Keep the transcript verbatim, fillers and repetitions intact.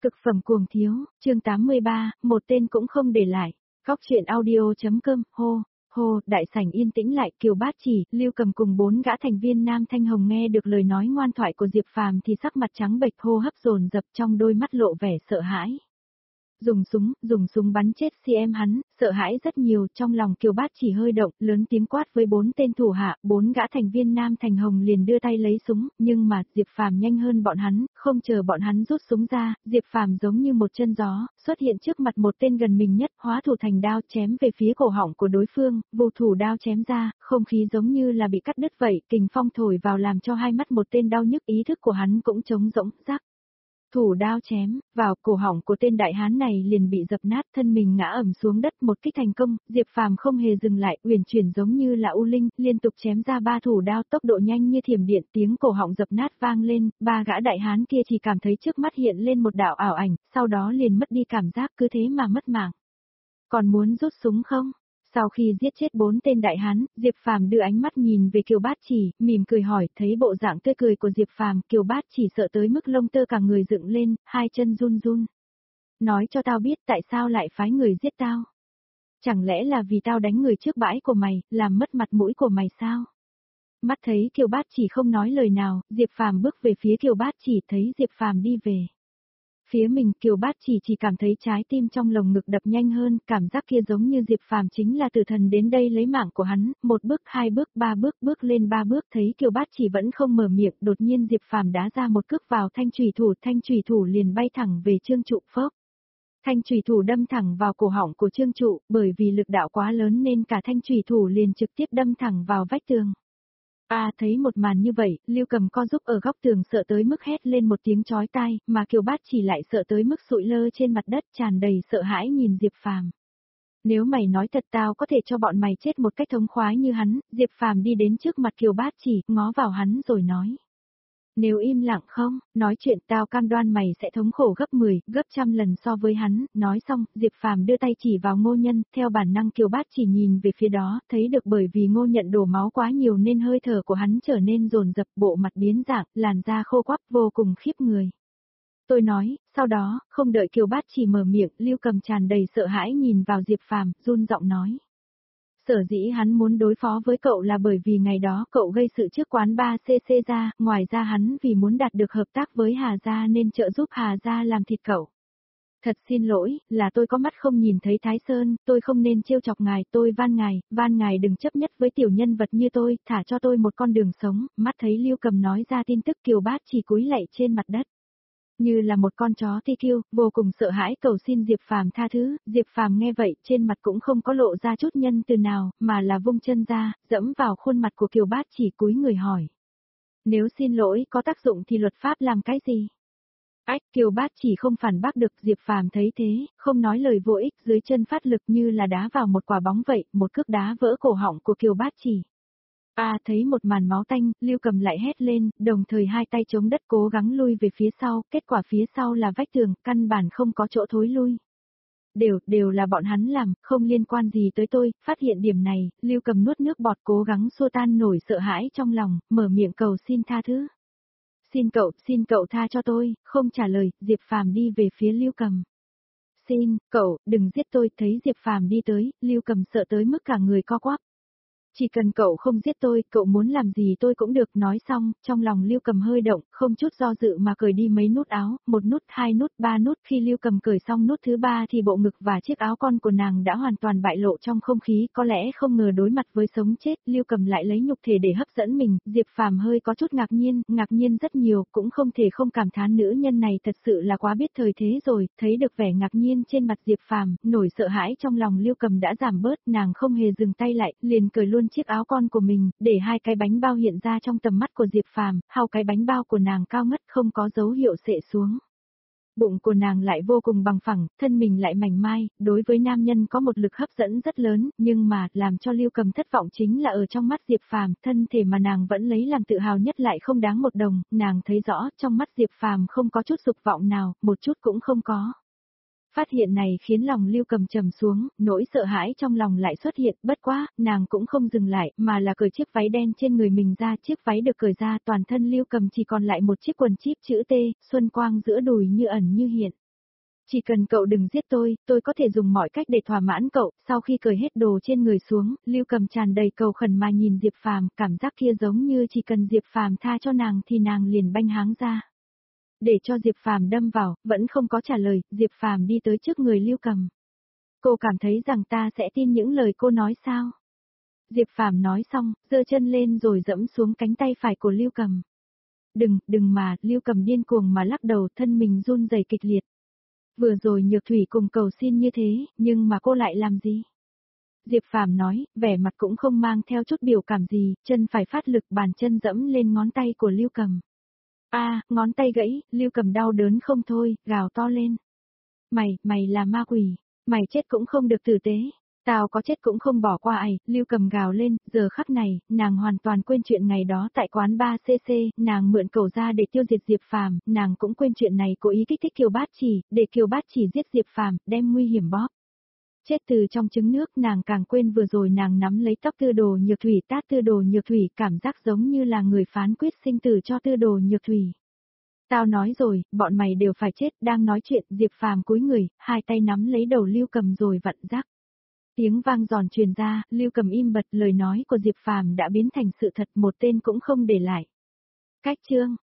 Cực phẩm cuồng thiếu, chương tám mươi ba, một tên cũng không để lại. Góc truyện audio.com, hô, hô, đại sảnh yên tĩnh lại, Kiều Bát Chỉ, Lưu Cầm cùng bốn gã thành viên Nam Thanh Hồng nghe được lời nói ngoan thoại của Diệp Phàm thì sắc mặt trắng bệch, hô hấp dồn dập, trong đôi mắt lộ vẻ sợ hãi. Dùng súng, dùng súng bắn chết si em hắn, sợ hãi rất nhiều, trong lòng Kiều Bát Chỉ hơi động, lớn tiếng quát với bốn tên thủ hạ, bốn gã thành viên Nam Thành Hồng liền đưa tay lấy súng, nhưng mà Diệp Phàm nhanh hơn bọn hắn, không chờ bọn hắn rút súng ra, Diệp Phàm giống như một chân gió, xuất hiện trước mặt một tên gần mình nhất, hóa thủ thành đao chém về phía cổ họng của đối phương, vô thủ đao chém ra, không khí giống như là bị cắt đứt vậy, kình phong thổi vào làm cho hai mắt một tên đau nhức, ý thức của hắn cũng trống rỗng, rắc. Thủ đao chém, vào cổ họng của tên đại hán này liền bị dập nát, thân mình ngã ầm xuống đất, một kích thành công, Diệp Phàm không hề dừng lại, uyển chuyển giống như là u linh, liên tục chém ra ba thủ đao, tốc độ nhanh như thiểm điện, tiếng cổ họng dập nát vang lên, ba gã đại hán kia chỉ cảm thấy trước mắt hiện lên một đạo ảo ảnh, sau đó liền mất đi cảm giác, cứ thế mà mất mạng. Còn muốn rút súng không? Sau khi giết chết bốn tên đại hán, Diệp Phàm đưa ánh mắt nhìn về Kiều Bát Chỉ, mỉm cười hỏi, thấy bộ dạng tươi cười của Diệp Phàm, Kiều Bát Chỉ sợ tới mức lông tơ cả người dựng lên, hai chân run run. Nói cho tao biết tại sao lại phái người giết tao? Chẳng lẽ là vì tao đánh người trước bãi của mày, làm mất mặt mũi của mày sao? Mắt thấy Kiều Bát Chỉ không nói lời nào, Diệp Phàm bước về phía Kiều Bát Chỉ, thấy Diệp Phàm đi về phía mình, Kiều Bát Chỉ chỉ cảm thấy trái tim trong lồng ngực đập nhanh hơn, cảm giác kia giống như Diệp Phàm chính là tử thần đến đây lấy mạng của hắn, một bước, hai bước, ba bước, bước lên ba bước, thấy Kiều Bát Chỉ vẫn không mở miệng, đột nhiên Diệp Phàm đá ra một cước vào thanh chủy thủ, thanh chủy thủ liền bay thẳng về Trương Trụ, phốc. Thanh chủy thủ đâm thẳng vào cổ họng của Trương Trụ, bởi vì lực đạo quá lớn nên cả thanh chủy thủ liền trực tiếp đâm thẳng vào vách tường. A à, thấy một màn như vậy, Lưu Cầm co giúp ở góc tường sợ tới mức hét lên một tiếng chói tai, mà Kiều Bát Chỉ lại sợ tới mức sụi lơ trên mặt đất, tràn đầy sợ hãi nhìn Diệp Phàm. Nếu mày nói thật tao có thể cho bọn mày chết một cách thống khoái như hắn, Diệp Phàm đi đến trước mặt Kiều Bát Chỉ, ngó vào hắn rồi nói. Nếu im lặng không, nói chuyện tao cam đoan mày sẽ thống khổ gấp mười, gấp trăm lần so với hắn, nói xong, Diệp Phàm đưa tay chỉ vào Ngô Nhân, theo bản năng Kiều Bát Chỉ nhìn về phía đó, thấy được bởi vì Ngô Nhận đổ máu quá nhiều nên hơi thở của hắn trở nên dồn dập, bộ mặt biến dạng, làn da khô quắp vô cùng khiếp người. Tôi nói, sau đó, không đợi Kiều Bát Chỉ mở miệng, Lưu Cầm tràn đầy sợ hãi nhìn vào Diệp Phàm, run giọng nói. Sở dĩ hắn muốn đối phó với cậu là bởi vì ngày đó cậu gây sự trước quán ba xê xê ra, ngoài ra hắn vì muốn đạt được hợp tác với Hà Gia nên trợ giúp Hà Gia làm thịt cậu. Thật xin lỗi, là tôi có mắt không nhìn thấy Thái Sơn, tôi không nên trêu chọc ngài, tôi van ngài, van ngài đừng chấp nhất với tiểu nhân vật như tôi, thả cho tôi một con đường sống, mắt thấy Lưu Cầm nói ra tin tức Kiều Bát Chỉ cúi lạy trên mặt đất. Như là một con chó thi kiêu, vô cùng sợ hãi cầu xin Diệp Phàm tha thứ, Diệp Phàm nghe vậy, trên mặt cũng không có lộ ra chút nhân từ nào, mà là vung chân ra, dẫm vào khuôn mặt của Kiều Bát Chỉ cúi người hỏi. Nếu xin lỗi có tác dụng thì luật pháp làm cái gì? Ách, Kiều Bát Chỉ không phản bác được, Diệp Phàm thấy thế, không nói lời vô ích, dưới chân phát lực như là đá vào một quả bóng vậy, một cước đá vỡ cổ họng của Kiều Bát Chỉ. A à, thấy một màn máu tanh, Lưu Cầm lại hét lên, đồng thời hai tay chống đất cố gắng lui về phía sau, kết quả phía sau là vách tường, căn bản không có chỗ thối lui. Đều, đều là bọn hắn làm, không liên quan gì tới tôi, phát hiện điểm này, Lưu Cầm nuốt nước bọt cố gắng xua tan nổi sợ hãi trong lòng, mở miệng cầu xin tha thứ. Xin cậu, xin cậu tha cho tôi, không trả lời, Diệp Phàm đi về phía Lưu Cầm. Xin, cậu, đừng giết tôi, thấy Diệp Phàm đi tới, Lưu Cầm sợ tới mức cả người co quắp. Chỉ cần cậu không giết tôi, cậu muốn làm gì tôi cũng được, nói xong, trong lòng Lưu Cầm hơi động, không chút do dự mà cởi đi mấy nút áo, một nút, hai nút, ba nút, khi Lưu Cầm cởi xong nút thứ ba thì bộ ngực và chiếc áo con của nàng đã hoàn toàn bại lộ trong không khí, có lẽ không ngờ đối mặt với sống chết, Lưu Cầm lại lấy nhục thể để hấp dẫn mình, Diệp Phàm hơi có chút ngạc nhiên, ngạc nhiên rất nhiều, cũng không thể không cảm thán nữ nhân này thật sự là quá biết thời thế rồi, thấy được vẻ ngạc nhiên trên mặt Diệp Phàm, nổi sợ hãi trong lòng Lưu Cầm đã giảm bớt, nàng không hề dừng tay lại, liền cởi luôn chiếc áo con của mình, để hai cái bánh bao hiện ra trong tầm mắt của Diệp Phàm, hao cái bánh bao của nàng cao ngất không có dấu hiệu xệ xuống. Bụng của nàng lại vô cùng bằng phẳng, thân mình lại mảnh mai, đối với nam nhân có một lực hấp dẫn rất lớn, nhưng mà, làm cho Lưu Cầm thất vọng chính là ở trong mắt Diệp Phàm, thân thể mà nàng vẫn lấy làm tự hào nhất lại không đáng một đồng, nàng thấy rõ, trong mắt Diệp Phàm không có chút dục vọng nào, một chút cũng không có. Phát hiện này khiến lòng Lưu Cầm trầm xuống, nỗi sợ hãi trong lòng lại xuất hiện, bất quá, nàng cũng không dừng lại, mà là cởi chiếc váy đen trên người mình ra, chiếc váy được cởi ra, toàn thân Lưu Cầm chỉ còn lại một chiếc quần chíp chữ T, xuân quang giữa đùi như ẩn như hiện. Chỉ cần cậu đừng giết tôi, tôi có thể dùng mọi cách để thỏa mãn cậu. Sau khi cởi hết đồ trên người xuống, Lưu Cầm tràn đầy cầu khẩn mà nhìn Diệp Phàm, cảm giác kia giống như chỉ cần Diệp Phàm tha cho nàng thì nàng liền banh háng ra. Để cho Diệp Phàm đâm vào, vẫn không có trả lời, Diệp Phàm đi tới trước người Lưu Cầm. Cô cảm thấy rằng ta sẽ tin những lời cô nói sao? Diệp Phàm nói xong, giơ chân lên rồi dẫm xuống cánh tay phải của Lưu Cầm. Đừng, đừng mà, Lưu Cầm điên cuồng mà lắc đầu, thân mình run rẩy kịch liệt. Vừa rồi Nhược Thủy cùng cầu xin như thế, nhưng mà cô lại làm gì? Diệp Phàm nói, vẻ mặt cũng không mang theo chút biểu cảm gì, chân phải phát lực, bàn chân dẫm lên ngón tay của Lưu Cầm. A, à, ngón tay gãy, Lưu Cầm đau đớn không thôi, gào to lên. Mày, mày là ma quỷ, mày chết cũng không được tử tế. Tao có chết cũng không bỏ qua ai, Lưu Cầm gào lên, giờ khắc này, nàng hoàn toàn quên chuyện ngày đó tại quán ba xê xê, nàng mượn cẩu ra để tiêu diệt Diệp Phàm, nàng cũng quên chuyện này cố ý kích thích Kiều Bát Chỉ, để Kiều Bát Chỉ giết Diệp Phàm, đem nguy hiểm bóp. Chết từ trong trứng nước, nàng càng quên vừa rồi nàng nắm lấy tóc Tư Đồ Nhược Thủy, tát Tư Đồ Nhược Thủy, cảm giác giống như là người phán quyết sinh tử cho Tư Đồ Nhược Thủy. Tao nói rồi, bọn mày đều phải chết, đang nói chuyện, Diệp Phàm cúi người, hai tay nắm lấy đầu Lưu Cầm rồi vặn rác. Tiếng vang giòn truyền ra, Lưu Cầm im bặt, lời nói của Diệp Phàm đã biến thành sự thật, một tên cũng không để lại. Cách chương